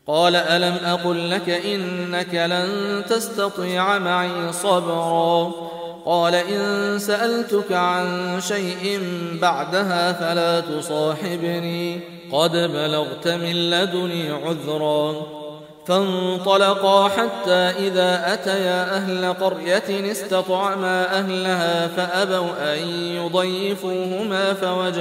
قال ألم أقل لك إنك لن تستطيع معي صبرا قال إن سألتك عن شيء بعدها فلا تصاحبني قد بلغت من لدني عذرا فانطلقا حتى إذا أتيا أهل قرية استطعما أهلها فأبوا أن يضيفوهما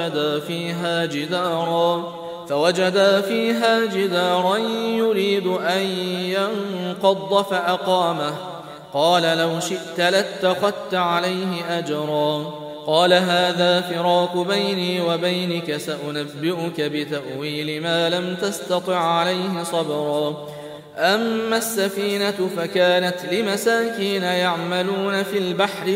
فوجدا فيها جدارا يريد أن ينقض فأقامه قال لو شئت لاتخذت عليه أجرا قال هذا فراق بيني وبينك سأنبئك بتأويل ما لم تستطع عليه صبرا أما السفينة فكانت لمساكين يعملون في البحر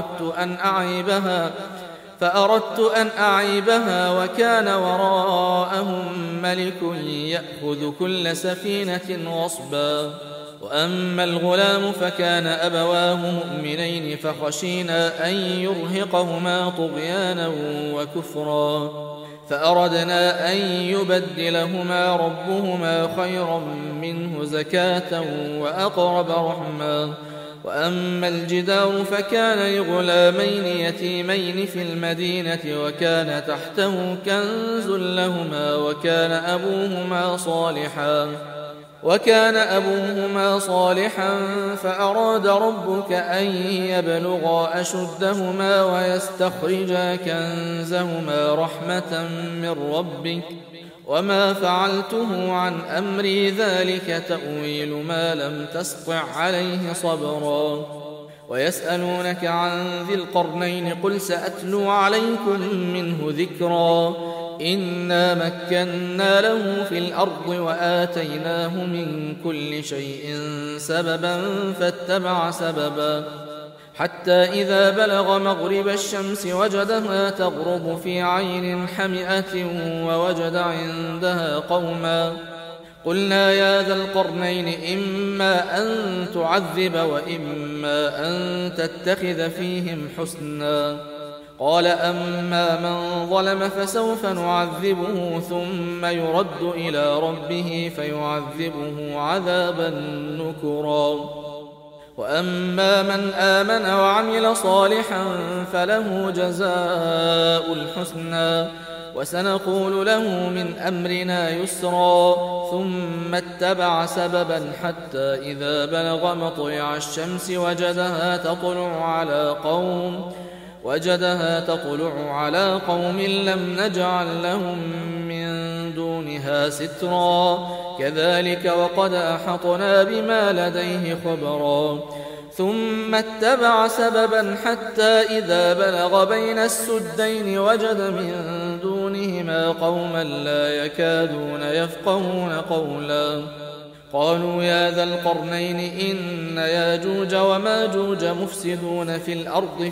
فأردت أن أعيبها وكان وراءهم ملك يأخذ كل سفينة غصبا وأما الغلام فكان أبواه مؤمنين فخشينا أن يرهقهما طغيانا وكفرا فأردنا أن يبدلهما ربهما خيرا منه زكاة وأقرب رحما وأما الجدار فكان لغلامين يتيمين في المدينة وكان تحته كنز لهما وكان أبوهما صالحا فأراد ربك أن يبلغا أشدهما ويستخرجا كنزهما رحمة من ربك وما فعلته عن أمري ذلك تأويل ما لم تسطع عليه صبرا ويسألونك عن ذي القرنين قل سأتلو عليكم منه ذكرا إنا مكنا له في الأرض وآتيناه من كل شيء سببا فاتبع سببا حتى إذا بلغ مغرب الشمس وجدها تغرب في عين حمئة ووجد عندها قوما قلنا يا ذا القرنين إما أن تعذب وإما أن تتخذ فيهم حسنا قال أما من ظلم فسوف نعذبه ثم يرد إلى ربه فيعذبه عذابا نكرا وأما من آمن وعمل صالحا فله جزاء الحسنى وسنقول له من أمرنا يسرا ثم اتبع سببا حتى إذا بلغ مطلع الشمس وجدها تطلع على قوم لم نجعل لهم من دونها سترا كذلك وقد أحطنا بما لديه خبرا ثم اتبع سببا حتى إذا بلغ بين السدين وجد من دونهما قوما لا يكادون يفقهون قولا قالوا يا ذا القرنين إن ياجوج وماجوج مفسدون في الأرض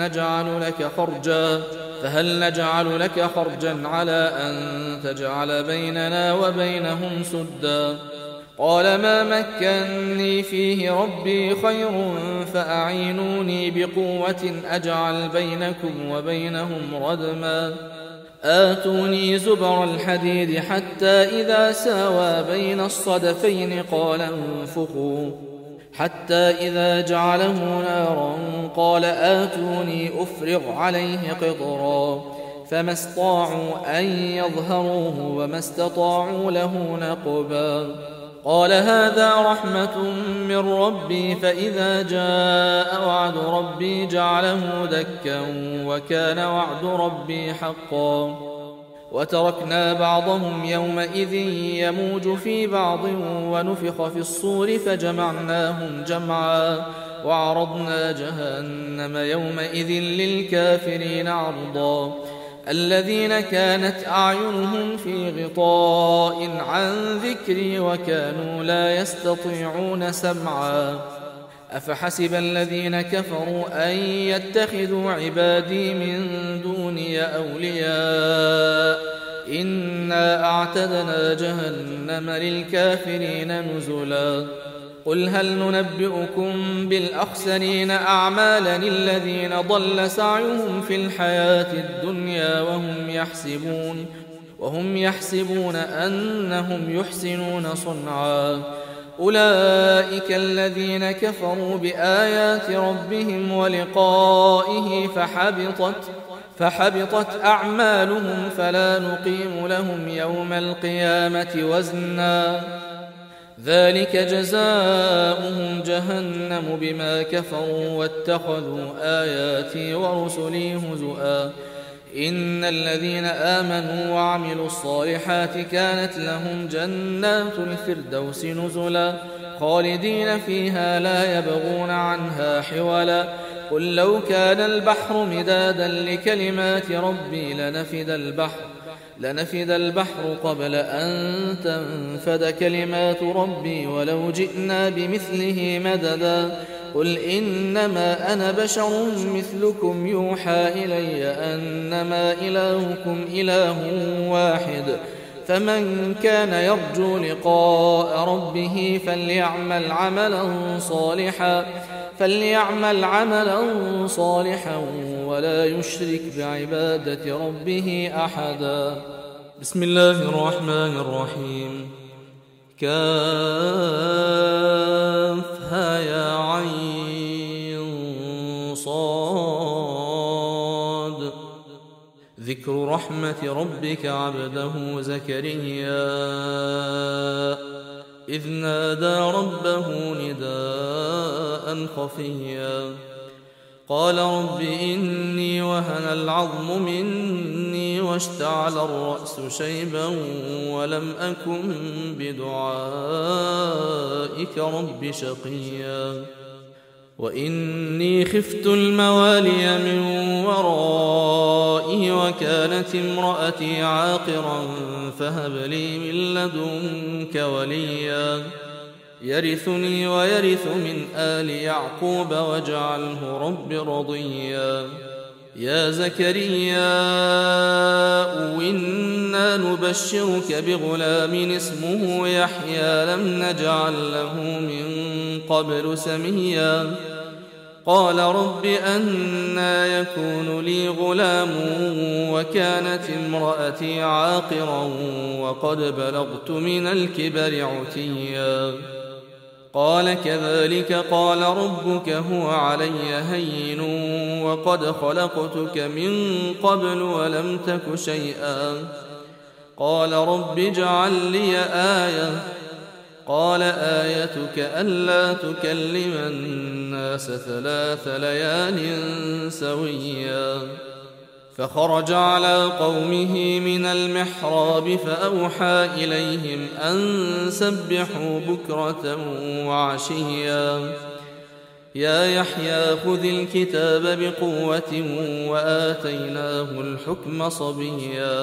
فهل نجعل لك خرجا على أن تجعل بيننا وبينهم سدا قال ما مكني فيه ربي خير فأعينوني بقوة أجعل بينكم وبينهم ردما آتوني زبر الحديد حتى إذا ساوى بين الصدفين قال انفخوا حتى إذا جعله نارا قال آتوني أفرغ عليه قطرا فما استطاعوا أن يظهروه وما استطاعوا له نقبا قال هذا رحمة من ربي فإذا جاء وعد ربي جعله دكا وكان وعد ربي حقا وتركنا بعضهم يومئذ يموج في بعض ونفخ في الصور فجمعناهم جمعا وعرضنا جهنم يومئذ للكافرين عرضا الذين كانت أعينهم في غطاء عن ذكري وكانوا لا يستطيعون سمعا أفحسب الذين كفروا أن يتخذوا عبادي من دوني أولياء إنا أعتدنا جهنم للكافرين نزلا قل هل ننبئكم بالأخسرين أعمالا الذين ضل سعيهم في الحياة الدنيا وهم يحسبون أنهم يحسنون صنعا أولئك الذين كفروا بآيات ربهم ولقائه فحبطت أعمالهم فلا نقيم لهم يوم القيامة وزنا ذلك جزاؤهم جهنم بما كفروا واتخذوا آياتي ورسلي هزؤا إن الذين آمنوا وعملوا الصالحات كانت لهم جنات الفردوس نزلا خالدين فيها لا يبغون عنها حولا قل لو كان البحر مدادا لكلمات ربي لنفد البحر قبل أن تنفد كلمات ربي ولو جئنا بمثله مددا قل إنما أنا بشر مثلكم يوحى إلي أنما إلهكم إله واحد فمن كان يرجو لقاء ربه فليعمل عملا صالحا ولا يشرك بعبادة ربه أحدا. بسم الله الرحمن الرحيم. كافها يا عين صاد ذكر رحمة ربك عبده زكريا إذ نادى ربه نداء خفيا قال رب إني وهن العظم مني واشتعل الرأس شيبا ولم أكن بدعائك رب شقيا وإني خفت الموالي من ورائي وكانت امرأتي عاقرا فهب لي من لدنك وليا يرثني ويرث من آل يعقوب واجعله رب رضيا يا زكريا إنا نبشرك بغلام اسمه يحيى لم نجعل له من قبل سميا قال رب أنى يكون لي غلام وكانت امرأتي عاقرا وقد بلغت من الكبر عتيا قال كذلك قال ربك هو علي هين وقد خلقتك من قبل ولم تك شيئا قال رب اجعل لي آية قال آيتك ألا تكلم الناس 3 ليال سويا فخرج على قومه من المحراب فأوحى إليهم أن سبحوا بكرة وعشيا يا يحيى خذ الكتاب بقوة وآتيناه الحكم صبيا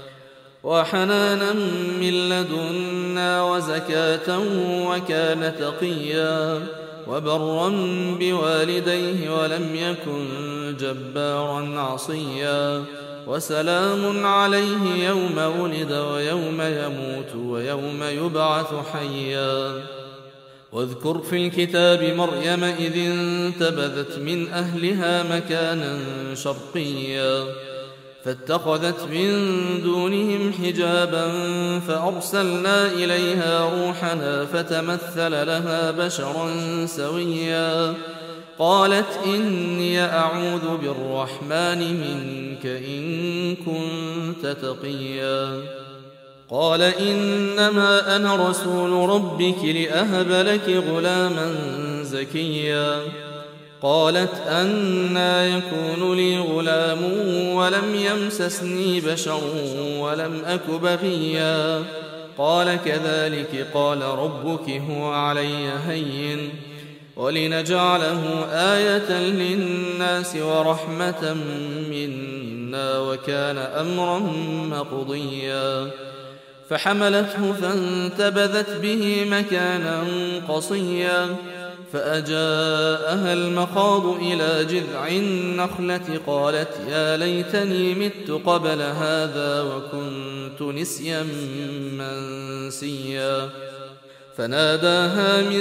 وحنانا من لدنا وزكاة وكان تقيا وبرا بوالديه ولم يكن جبارا عصيا وسلام عليه يوم ولد ويوم يموت ويوم يبعث حيا واذكر في الكتاب مريم إذ انتبذت من أهلها مكانا شرقيا فاتخذت من دونهم حجابا فأرسلنا إليها روحنا فتمثل لها بشرا سويا قالت إني أعوذ بالرحمن منك إن كنت تقيا قال إنما أنا رسول ربك لأهب لك غلاما زكيا قالت أنى يكون لي غلام ولم يمسسني بشر ولم أك بغيا قال كذلك قال ربك هو علي هين ولنجعله آية للناس ورحمة منا وكان أمرا مقضيا فحملته فانتبذت به مكانا قصيا فأجاءها المخاض إلى جذع النخلة قالت يا ليتني مت قبل هذا وكنت نسيا منسيا فناداها من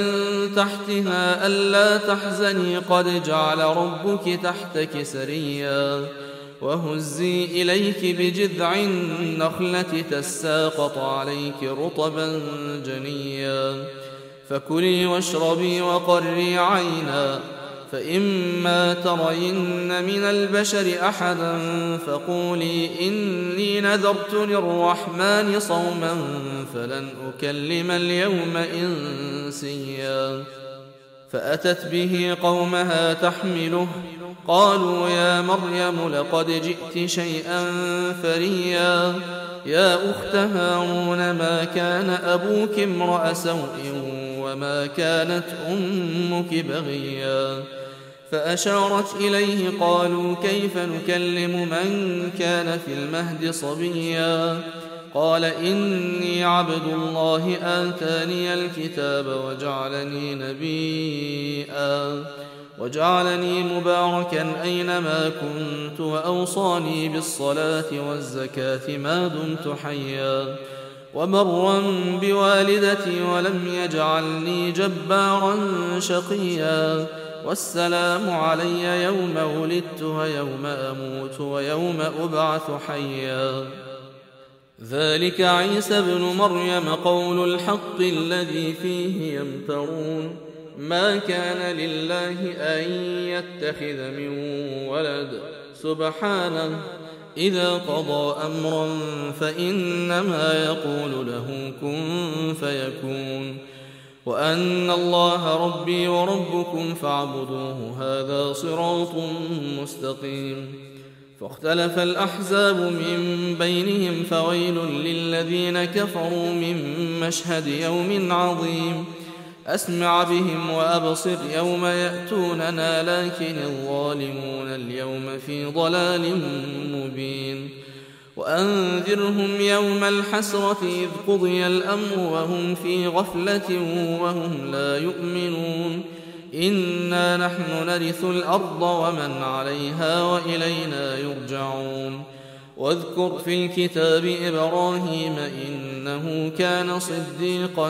تحتها ألا تحزني قد جعل ربك تحتك سريا وهزي إليك بجذع النخلة تساقط عليك رطبا جنيا فكلي واشربي وقري عينا فإما ترين من البشر أحدا فقولي إني نذرت للرحمن صوما فلن أكلم اليوم إنسيا فأتت به قومها تحمله قالوا يا مريم لقد جئت شيئا فريا يا أخت هارون ما كان أبوك امرأ سوء وما كانت أمك بغيا فأشارت إليه قالوا كيف نكلم من كان في المهد صبيا قال إني عبد الله آتاني الكتاب وجعلني نبيا وجعلني مباركا أينما كنت وأوصاني بالصلاة والزكاة ما دمت حيا وبرا بوالدتي ولم يجعلني جبارا شقيا والسلام علي يوم ولدت ويوم أموت ويوم أبعث حيا ذلك عيسى ابن مريم قول الحق الذي فيه يمترون ما كان لله أن يتخذ من ولد سبحانه إذا قضى أمرا فإنما يقول له كن فيكون وأن الله ربي وربكم فاعبدوه هذا صراط مستقيم فاختلف الأحزاب من بينهم فويل للذين كفروا من مشهد يوم عظيم أسمع بهم وأبصر يوم يأتوننا لكن الظالمون اليوم في ضلال مبين وأنذرهم يوم الحسرة إذ قضي الأمر وهم في غفلة وهم لا يؤمنون إنا نحن نرث الأرض ومن عليها وإلينا يرجعون واذكر في الكتاب إبراهيم إنه كان صديقا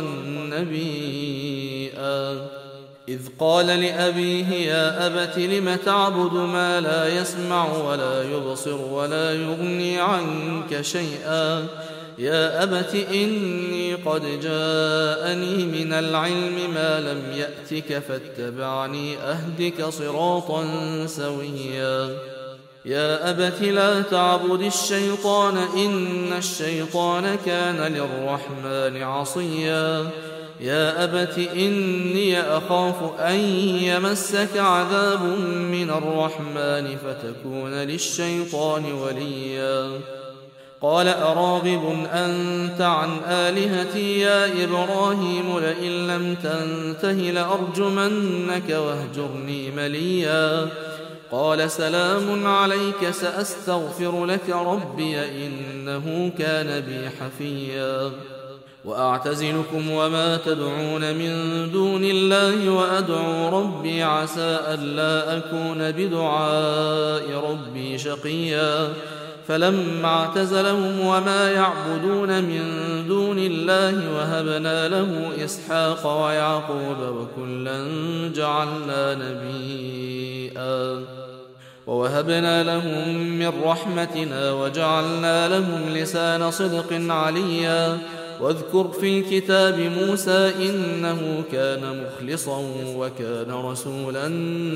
نبيا إذ قال لأبيه يا أبت لم تعبد ما لا يسمع ولا يبصر ولا يغني عنك شيئا يا أبت إني قد جاءني من العلم ما لم يأتك فاتبعني أهدك صراطا سويا يا أبت لا تعبد الشيطان إن الشيطان كان للرحمن عصيا يا أبت إني أخاف أن يمسك عذاب من الرحمن فتكون للشيطان وليا قال أراغب أنت عن آلهتي يا إبراهيم لئن لم تنته لأرجمنك واهجرني مليا قال سلام عليك سأستغفر لك ربي إنه كان بي حفيا وأعتزلكم وما تدعون من دون الله وأدعو ربي عسى ألا أكون بدعاء ربي شقيا فلما اعتزلهم وما يعبدون من دون الله وهبنا له إسحاق ويعقوب وكلا جعلنا نبيا ووهبنا لهم من رحمتنا وجعلنا لهم لسان صدق عليا واذكر في الكتاب موسى إنه كان مخلصا وكان رسولا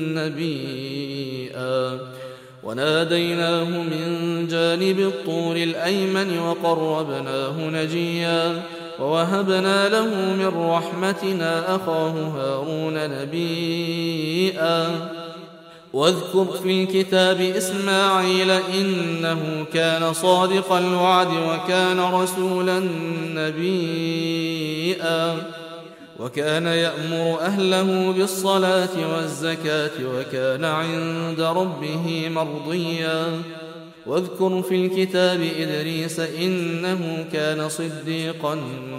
نبيا وناديناه من جانب الطور الأيمن وقربناه نجيا ووهبنا له من رحمتنا أخاه هارون نبيا واذكر في الكتاب إسماعيل إنه كان صادق الوعد وكان رسولا نبيا وكان يأمر أهله بالصلاة والزكاة وكان عند ربه مرضيا واذكر في الكتاب إدريس إنه كان صديقا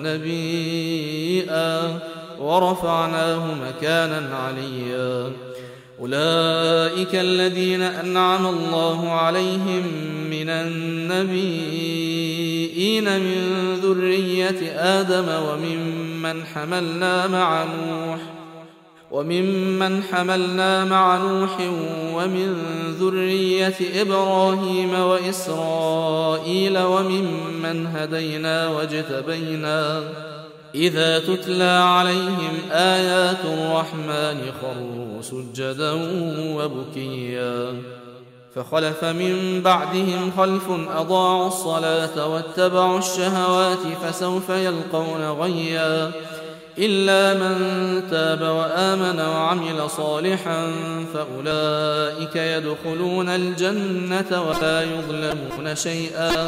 نبيا ورفعناه مكانا عليا أولئك الذين أنعم الله عليهم من النبيين من ذرية آدم وممن حملنا مع نوح وممن حملنا مع نوح ومن ذرية إبراهيم وإسرائيل وممن هدينا واجتبينا إذا تتلى عليهم آيات الرحمن خروا سجدا وبكيا فخلف من بعدهم خلف أضاعوا الصلاة واتبعوا الشهوات فسوف يلقون غيا إلا من تاب وآمن وعمل صالحا فأولئك يدخلون الجنة ولا يظلمون شيئا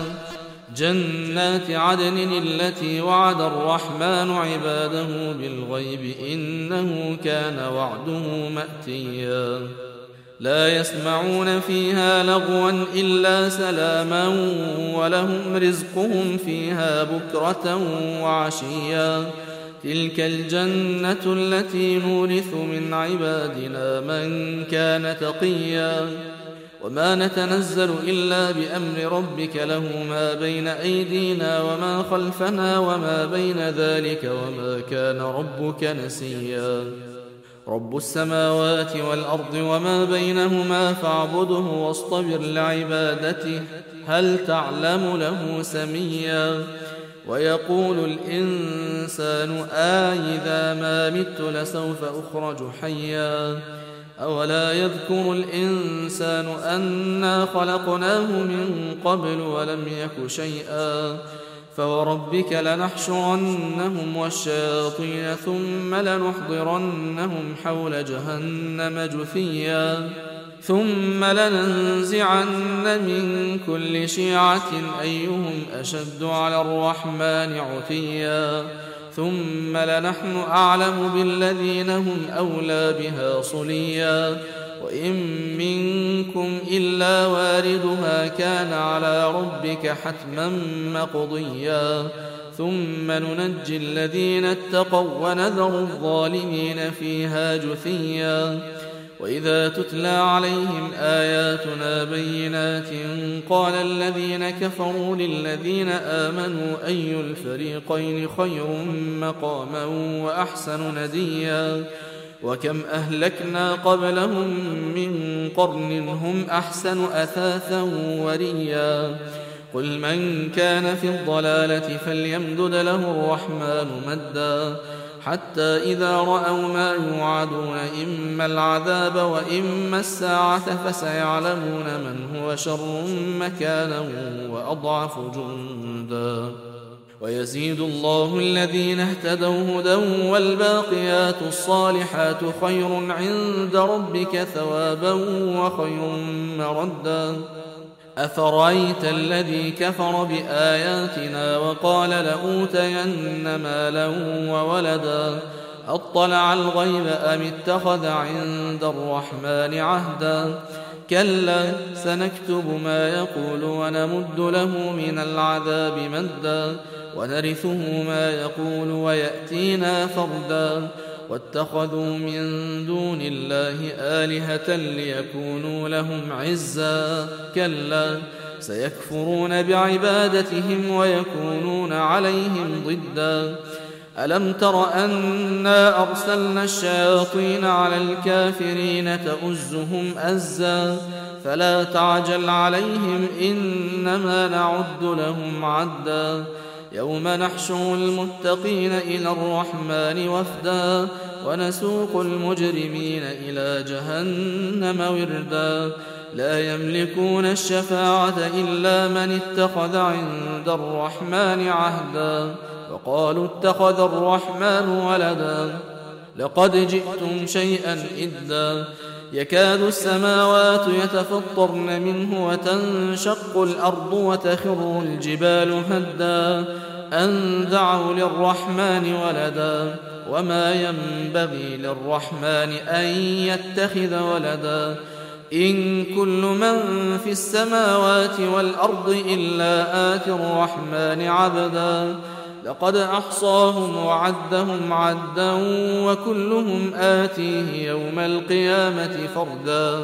جنات عدن التي وعد الرحمن عباده بالغيب إنه كان وعده مأتيا لا يسمعون فيها لغوا إلا سلاما ولهم رزقهم فيها بكرة وعشيا تلك الجنة التي نورث من عبادنا من كان تقيا وما نتنزل إلا بأمر ربك له ما بين أيدينا وما خلفنا وما بين ذلك وما كان ربك نسيا رب السماوات والأرض وما بينهما فاعبده واصطبر لعبادته هل تعلم له سميا ويقول الإنسان إذا ما مت لسوف أخرج حيا أولا يذكر الإنسان أنا خلقناه من قبل ولم يك شيئا فوربك لنحشرنهم والشياطين ثم لنحضرنهم حول جهنم جثيا ثم لننزعن من كل شيعة أيهم أشد على الرحمن عتيا ثم لنحن أعلم بالذين هم أولى بها صليا وإن منكم إلا واردها كان على ربك حتما مقضيا ثم ننجي الذين اتقوا ونذر الظالمين فيها جثيا وإذا تتلى عليهم آياتنا بينات قال الذين كفروا للذين آمنوا أي الفريقين خير مقاما وأحسن نديا وكم أهلكنا قبلهم من قرن هم أحسن أثاثا وريا قل من كان في الضلالة فليمدد له الرحمن مدا حتى إذا رأوا ما يوعدون إما العذاب وإما الساعة فسيعلمون من هو شر مكانا وأضعف جندا ويزيد الله الذين اهتدوا هدى والباقيات الصالحات خير عند ربك ثوابا وخير مردا أفرأيت الذي كفر بآياتنا وقال لأوتين مالا وولدا أطلع الغيب أم اتخذ عند الرحمن عهدا كلا سنكتب ما يقول ونمد له من العذاب مدا ونرثه ما يقول ويأتينا فردا واتخذوا من دون الله آلهة ليكونوا لهم عزا كلا سيكفرون بعبادتهم ويكونون عليهم ضدا ألم تر أنا أرسلنا الشياطين على الكافرين تؤزهم أزا فلا تعجل عليهم إنما نعد لهم عدا يوم نحشر المتقين إلى الرحمن وفدا ونسوق المجرمين إلى جهنم وردا لا يملكون الشفاعة إلا من اتخذ عند الرحمن عهدا وقالوا اتخذ الرحمن ولدا لقد جئتم شيئا إدا يكاد السماوات يتفطرن منه وتنشق الأرض وتخر الجبال هدا أن دعوا للرحمن ولدا وما ينبغي للرحمن أن يتخذ ولدا إن كل من في السماوات والأرض إلا آتي الرحمن عبدا لقد أحصاهم وعدهم عدا وكلهم آتيه يوم القيامة فردا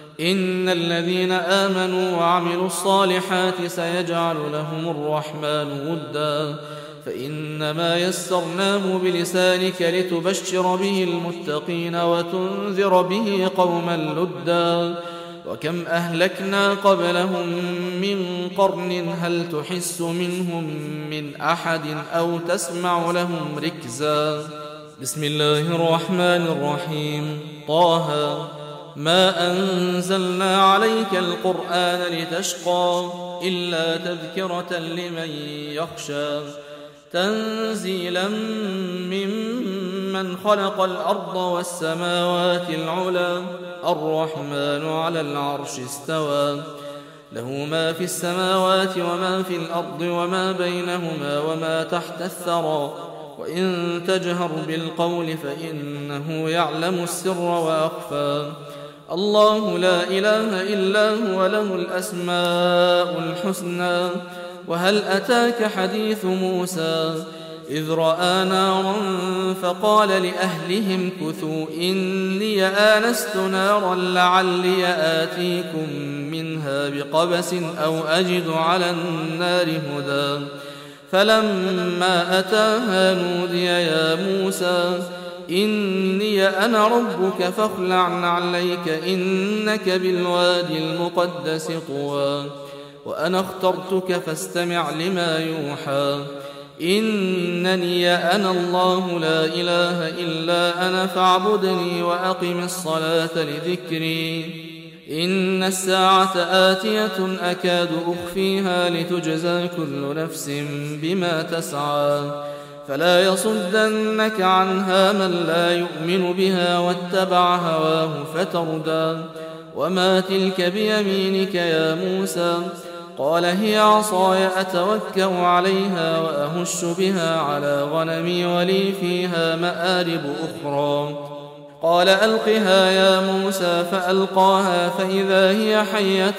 إن الذين آمنوا وعملوا الصالحات سيجعل لهم الرحمن ودا فإنما يسرناه بلسانك لتبشر به المتقين وتنذر به قوما لدا وكم أهلكنا قبلهم من قرن هل تحس منهم من أحد أو تسمع لهم ركزا. بسم الله الرحمن الرحيم. طه ما أنزلنا عليك القرآن لتشقى إلا تذكرة لمن يخشى تنزيلا ممن خلق الأرض والسماوات العلى الرحمن على العرش استوى له ما في السماوات وما في الأرض وما بينهما وما تحت الثرى وإن تجهر بالقول فإنه يعلم السر وأخفى الله لا إله إلا هو له الأسماء الحسنى. وهل أتاك حديث موسى إذ رأى نارا فقال لأهلهم كثوا إني آنست نارا لعلي آتيكم منها بقبس أو أجد على النار هدى فلما أتاها نودي يا موسى إني أنا ربك فاخلع نعليك إنك بالوادي المقدس طوى وأنا اخترتك فاستمع لما يوحى إنني أنا الله لا إله إلا أنا فاعبدني وأقم الصلاة لذكري إن الساعة آتية أكاد أخفيها لتجزى كل نفس بما تسعى فلا يصدنك عنها من لا يؤمن بها واتبع هواه فتردى. وما تلك بيمينك يا موسى قال هي عصاي أتوكأ عليها وأهش بها على غنمي ولي فيها مآرب أخرى قال ألقها يا موسى فألقاها فإذا هي حية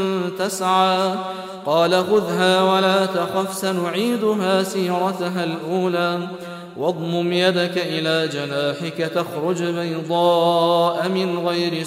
تسعى قال خذها ولا تخف سنعيدها سيرتها الأولى واضمم يدك إلى جناحك تخرج بيضاء من غير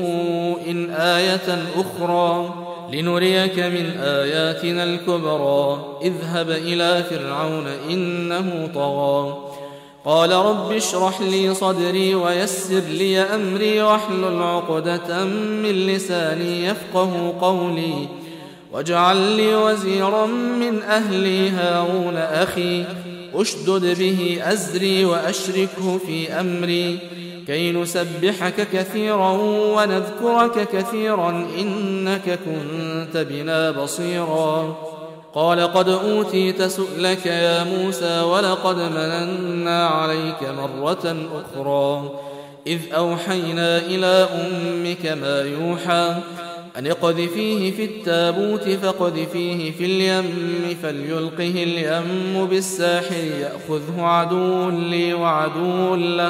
سوء آية أخرى لنريك من آياتنا الكبرى اذهب إلى فرعون إنه طغى قال رب اشرح لي صدري ويسر لي أمري واحلل عقدة من لساني يفقه قولي واجعل لي وزيرا من أهلي هارون أخي أشدد به أزري وأشركه في أمري كي نسبحك كثيرا ونذكرك كثيرا إنك كنت بنا بصيرا قال قد أوتيت سؤلك يا موسى ولقد مننا عليك مرة أخرى إذ أوحينا إلى أمك ما يوحى أن اقذفيه في التابوت فاقذفيه في اليم فليلقه اليم بالساحل يأخذه عدو لي وعدو له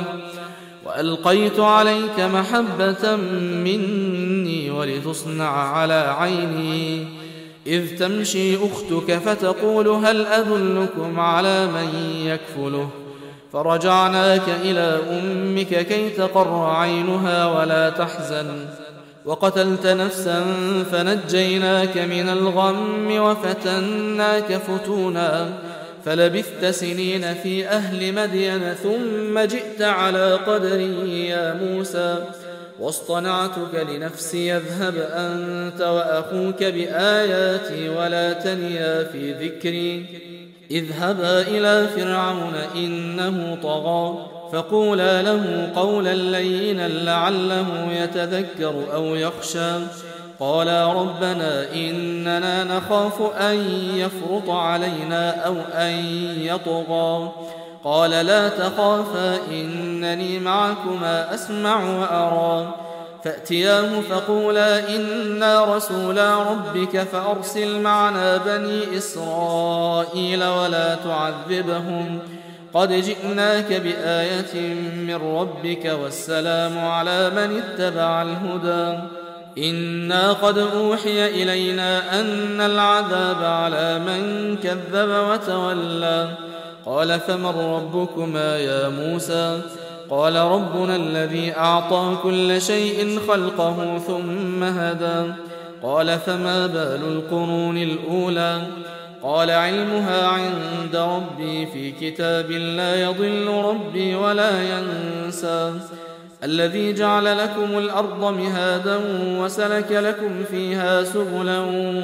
وألقيت عليك محبة مني ولتصنع على عيني إذ تمشي أختك فتقول هل أدلكم على من يكفله فرجعناك إلى أمك كي تقر عينها ولا تحزن وقتلت نفسا فنجيناك من الغم وفتناك فتونا فلبثت سنين في أهل مدين ثم جئت على قدري يا موسى واصطنعتك لنفسي اذهب أنت وأخوك بآياتي ولا تنيا في ذكري اذهبا إلى فرعون إنه طغى فقولا له قولا لينا لعله يتذكر أو يخشى قالا ربنا إننا نخاف أن يفرط علينا أو أن يطغى قال لا تخافا إنني معكما أسمع وأرى فأتياه فقولا إنا رسولا ربك فأرسل معنا بني إسرائيل ولا تعذبهم قد جئناك بآية من ربك والسلام على من اتبع الهدى إنا قد أوحي إلينا أن العذاب على من كذب وتولى قال فمن ربكما يا موسى قال ربنا الذي أعطى كل شيء خلقه ثم هدى قال فما بال القرون الأولى قال علمها عند ربي في كتاب لا يضل ربي ولا ينسى الذي جعل لكم الأرض مهادا وسلك لكم فيها سبلا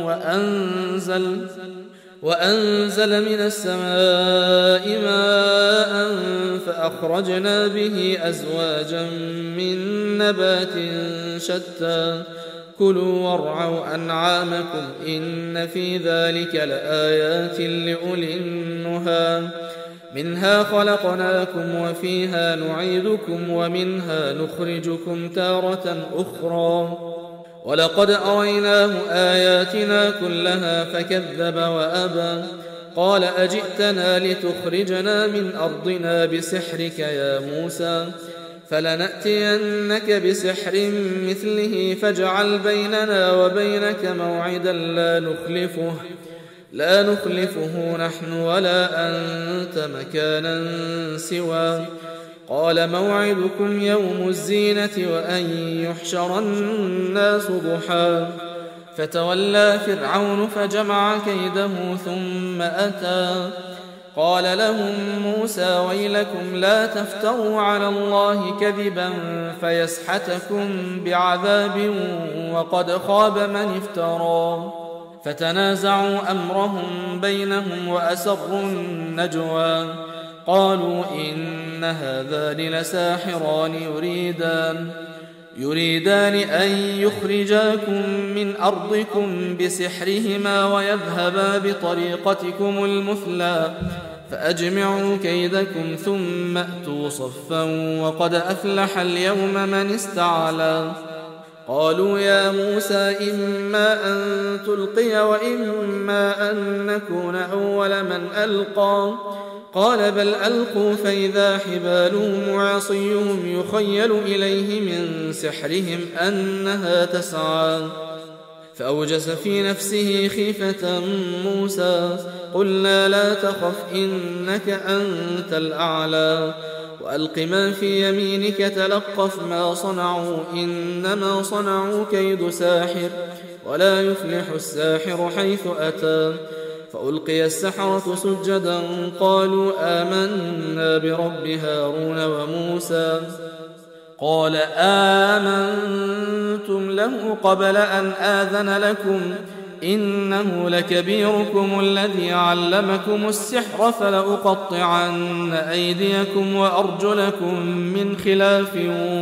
وأنزل من السماء ماء فأخرجنا به أزواجا من نبات شتى كلوا وارعوا أنعامكم إن في ذلك لآيات لأولي النهى منها خلقناكم وفيها نعيدكم ومنها نخرجكم تارة أخرى ولقد أريناه آياتنا كلها فكذب وأبى قال أجئتنا لتخرجنا من أرضنا بسحرك يا موسى فلنأتينك بسحر مثله فاجعل بيننا وبينك موعدا لا نخلفه نحن ولا أنت مكانا سوى قال موعدكم يوم الزينة وأن يحشر الناس ضحى فتولى فرعون فجمع كيده ثم أتى قال لهم موسى ويلكم لا تفتروا على الله كذبا فيسحتكم بعذاب وقد خاب من افترى فتنازعوا أمرهم بينهم وأسروا النجوى قالوا إن هذان لساحران يريدان أن يخرجاكم من أرضكم بسحرهما ويذهبا بطريقتكم المثلى فأجمعوا كيدكم ثم أتوا صفا وقد أفلح اليوم من استعلى قالوا يا موسى إما أن تلقي وإما أن نكون أول من ألقى قال بل ألقوا فإذا حبالهم وعصيهم يخيل إليه من سحرهم أنها تسعى فأوجس في نفسه خيفة موسى قلنا لا تخف إنك أنت الأعلى وألق ما في يمينك تلقف ما صنعوا إنما صنعوا كيد ساحر ولا يفلح الساحر حيث أتى فألقي السحرة سجدا قالوا آمنا برب هارون وموسى قال آمنتم له قبل أن آذن لكم إنه لكبيركم الذي علمكم السحر فلأقطعن أيديكم وأرجلكم من خلاف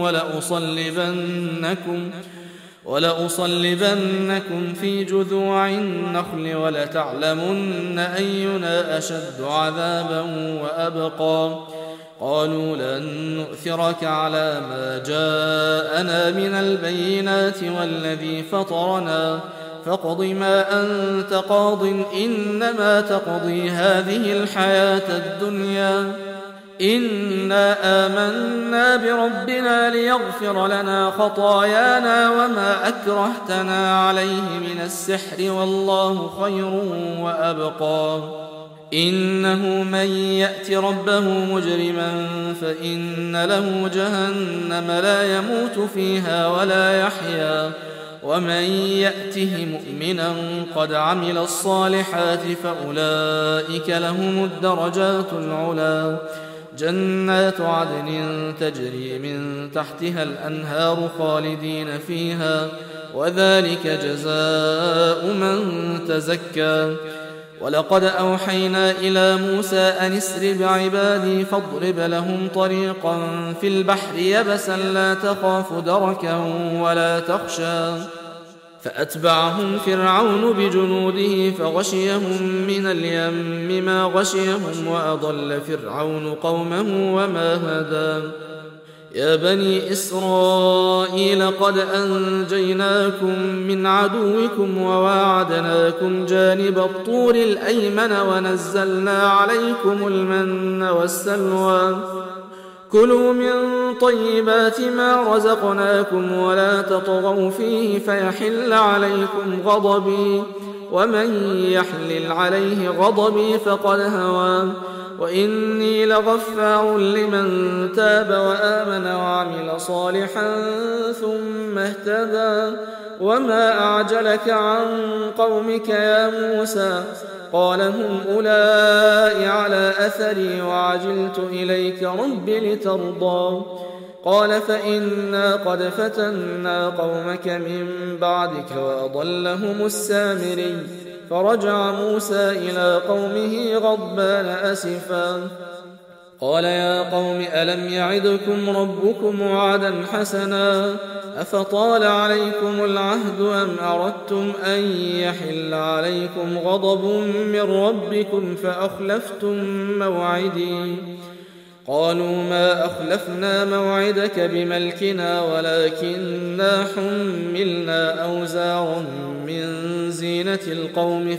ولأصلبنكم في جذوع النخل ولتعلمن أينا أشد عذابا وأبقى قالوا لن نؤثرك على ما جاءنا من البينات والذي فطرنا فاقض ما أنت قاض إنما تقضي هذه الحياة الدنيا إنا آمنا بربنا ليغفر لنا خطايانا وما أكرهتنا عليه من السحر والله خير وأبقى إنه من يأت ربه مجرما فإن له جهنم لا يموت فيها ولا يحيا ومن يأته مؤمنا قد عمل الصالحات فأولئك لهم الدرجات العلى جنات عدن تجري من تحتها الأنهار خالدين فيها وذلك جزاء من تزكى ولقد أوحينا إلى موسى أن اسر بعبادي فاضرب لهم طريقا في البحر يبسا لا تخاف دركا ولا تخشى فأتبعهم فرعون بجنوده فغشيهم من اليم ما غشيهم وأضل فرعون قومه وما هدى يا بني إسرائيل قد أنجيناكم من عدوكم وواعدناكم جانب الطور الأيمن ونزلنا عليكم المن والسلوى كلوا من طيبات ما رزقناكم ولا تطغوا فيه فيحل عليكم غضبي ومن يحلل عليه غضبي فقد هوى وإني لغفار لمن تاب وآمن وعمل صالحا ثم اهتدى وما أعجلك عن قومك يا موسى قال هم أولئك على أثري وعجلت إليك رب لترضى قال فإنا قد فتنا قومك من بعدك وأضلهم السامري فرجع موسى إلى قومه غضبان أسفا قال يا قوم ألم يعدكم ربكم وعدا حسنا أفطال عليكم العهد أم أردتم أن يحل عليكم غضب من ربكم فأخلفتم موعدي قالوا ما أخلفنا موعدك بملكنا ولكننا حملنا أوزارا من زينة القوم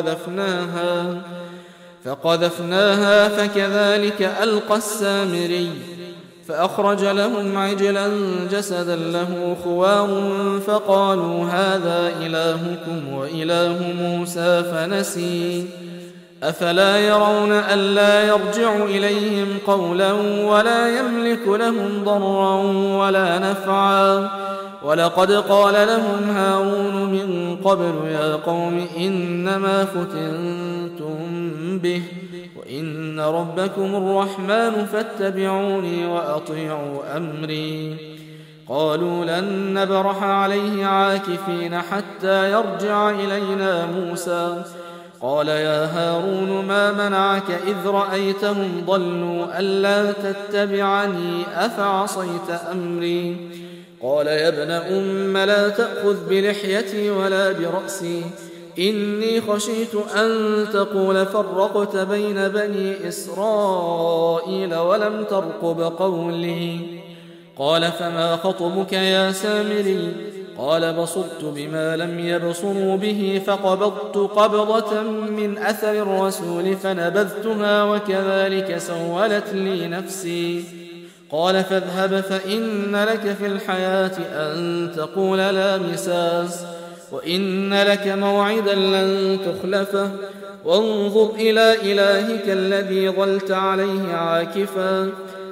فقذفناها فكذلك ألقى السامري فأخرج لهم عجلا جسدا له خوار فقالوا هذا إلهكم وإله موسى فنسي أفلا يرون ألا يرجع إليهم قولا ولا يملك لهم ضرا ولا نفعا ولقد قال لهم هارون من قبل يا قوم إنما فتنتم به وإن ربكم الرحمن فاتبعوني وأطيعوا أمري قالوا لن نبرح عليه عاكفين حتى يرجع إلينا موسى قال يا هارون ما منعك إذ رأيتهم ضلوا ألا تتبعني أفعصيت أمري قال يا ابن أم لا تأخذ بلحيتي ولا برأسي إني خشيت أن تقول فرقت بين بني إسرائيل ولم ترقب قولي قال فما خطبك يا سامري قال بصرت بما لم يبصروا به فقبضت قبضة من أثر الرسول فنبذتها وكذلك سولت لي نفسي قال فاذهب فإن لك في الحياة أن تقول لا مساس وإن لك موعدا لن تخلفه وانظر إلى إلهك الذي ظلت عليه عاكفا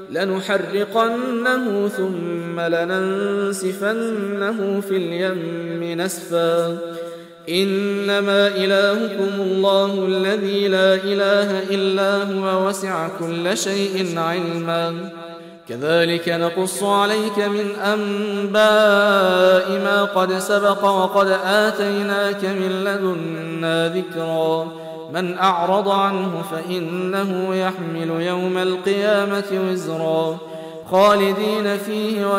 لنحرقنه ثم لننسفنه في اليم نسفا إنما إلهكم الله الذي لا إله إلا هو وسع كل شيء علما كذلك نقص عليك من أنباء ما قد سبق وقد آتيناك من لدنا ذكرا من أعرض عنه فإنه يحمل يوم القيامة وزرا خالدين فيه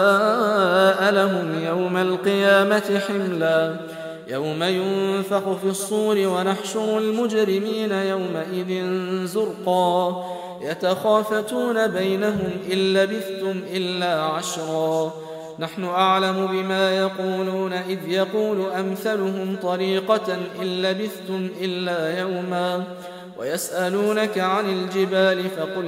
وساء لهم يوم القيامة حملا يوم ينفخ في الصور ونحشر المجرمين يومئذ زرقا يتخافتون بينهم إن لبثتم إلا عشرا نحن أعلم بما يقولون إذ يقول أمثلهم طريقة إن لبثتم إلا يوما ويسألونك عن الجبال فقل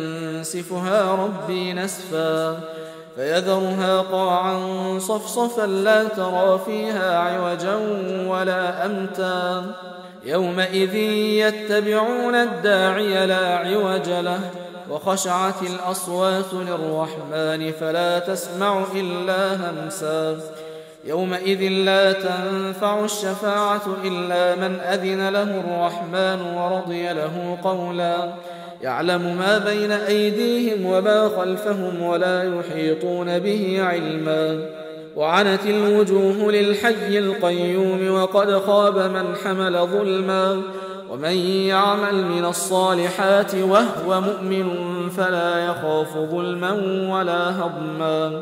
ينسفها ربي نسفا فيذرها قاعا صفصفا لا ترى فيها عوجا ولا أمتا يومئذ يتبعون الداعي لا عوج له وخشعت الأصوات للرحمن فلا تسمع إلا همسا يومئذ لا تنفع الشفاعة إلا من أذن له الرحمن ورضي له قولا يعلم ما بين أيديهم وما خلفهم ولا يحيطون به علما وعنت الوجوه للحي القيوم وقد خاب من حمل ظلما ومن يعمل من الصالحات وهو مؤمن فلا يخاف ظلما ولا هضما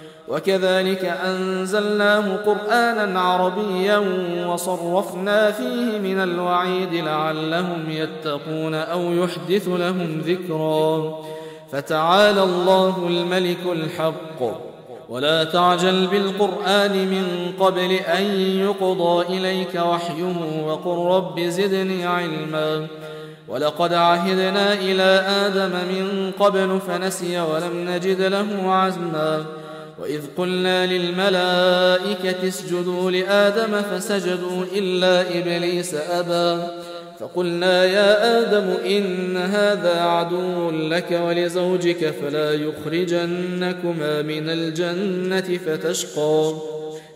وكذلك أنزلناه قرآنا عربيا وصرفنا فيه من الوعيد لعلهم يتقون أو يحدث لهم ذكرا فتعالى الله الملك الحق ولا تعجل بالقرآن من قبل أن يقضى إليك وحيه وقل رب زدني علما ولقد عهدنا إلى آدم من قبل فنسي ولم نجد له عزما وإذ قلنا للملائكة اسجدوا لآدم فسجدوا إلا إبليس أبى فقلنا يا آدم إن هذا عدو لك ولزوجك فلا يخرجنكما من الجنة فتشقى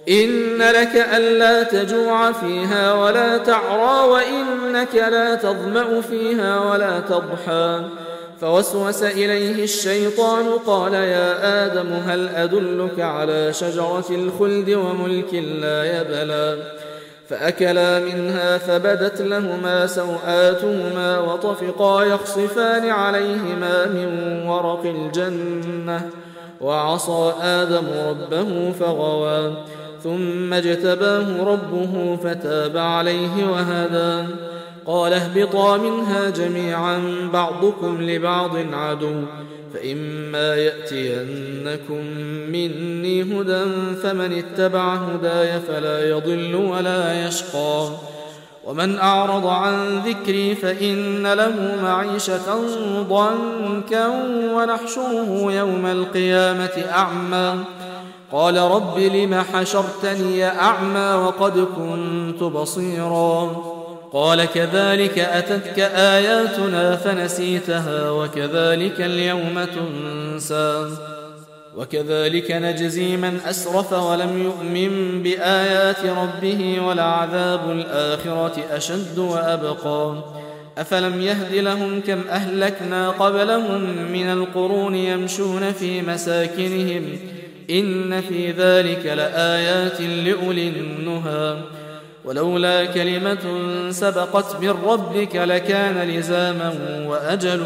إن لك ألا تجوع فيها ولا تعرى وإنك لا تظمأ فيها ولا تضحى. فوسوس إليه الشيطان قال يا آدم هل أدلك على شجرة الخلد وملك لا يبلى. فأكلا منها فبدت لهما سوآتهما وطفقا يخصفان عليهما من ورق الجنة وعصى آدم ربه فغوى ثم اجتباه ربه فتاب عليه وهدى. قال اهبطا منها جميعا بعضكم لبعض عدو فإما يأتينكم مني هدى فمن اتبع هداي فلا يضل ولا يشقى ومن أعرض عن ذكري فإن له معيشة ضنكا ونحشره يوم القيامة أعمى قال رب لم حشرتني أعمى وقد كنت بصيرا قال كذلك أتتك آياتنا فنسيتها وكذلك اليوم تنسى وكذلك نجزي من أسرف ولم يؤمن بآيات ربه ولعذاب الآخرة أشد وأبقى. أفلم يهد لهم كم أهلكنا قبلهم من القرون يمشون في مساكنهم إن في ذلك لآيات لأولي النهى ولولا كلمة سبقت من ربك لكان لزاما وأجل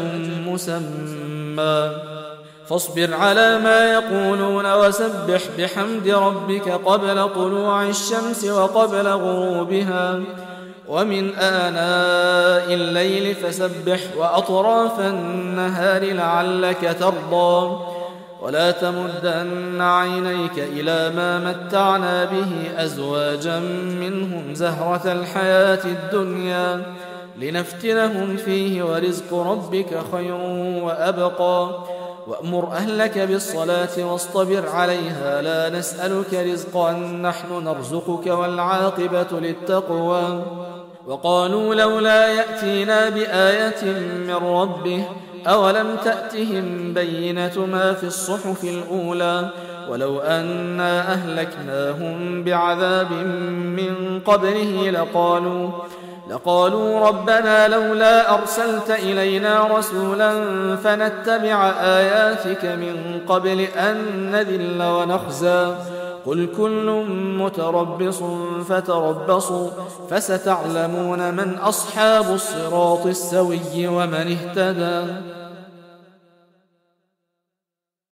مسمى فاصبر على ما يقولون وسبح بحمد ربك قبل طلوع الشمس وقبل غروبها ومن آناء الليل فسبح وأطراف النهار لعلك ترضى ولا تمدن عينيك إلى ما متعنا به أزواجا منهم زهرة الحياة الدنيا لنفتنهم فيه ورزق ربك خير وأبقى وأمر أهلك بالصلاة واصطبر عليها لا نسألك رزقا نحن نرزقك والعاقبة للتقوى وقالوا لولا يأتينا بآية من ربه أولم تأتهم بينة ما في الصحف الأولى ولو أنا أهلكناهم بعذاب من قبله لقالوا ربنا لولا أرسلت إلينا رسولا فنتبع آياتك من قبل أن نذل ونخزى قل كل متربص فتربصوا فستعلمون من أصحاب الصراط السوي ومن اهتدى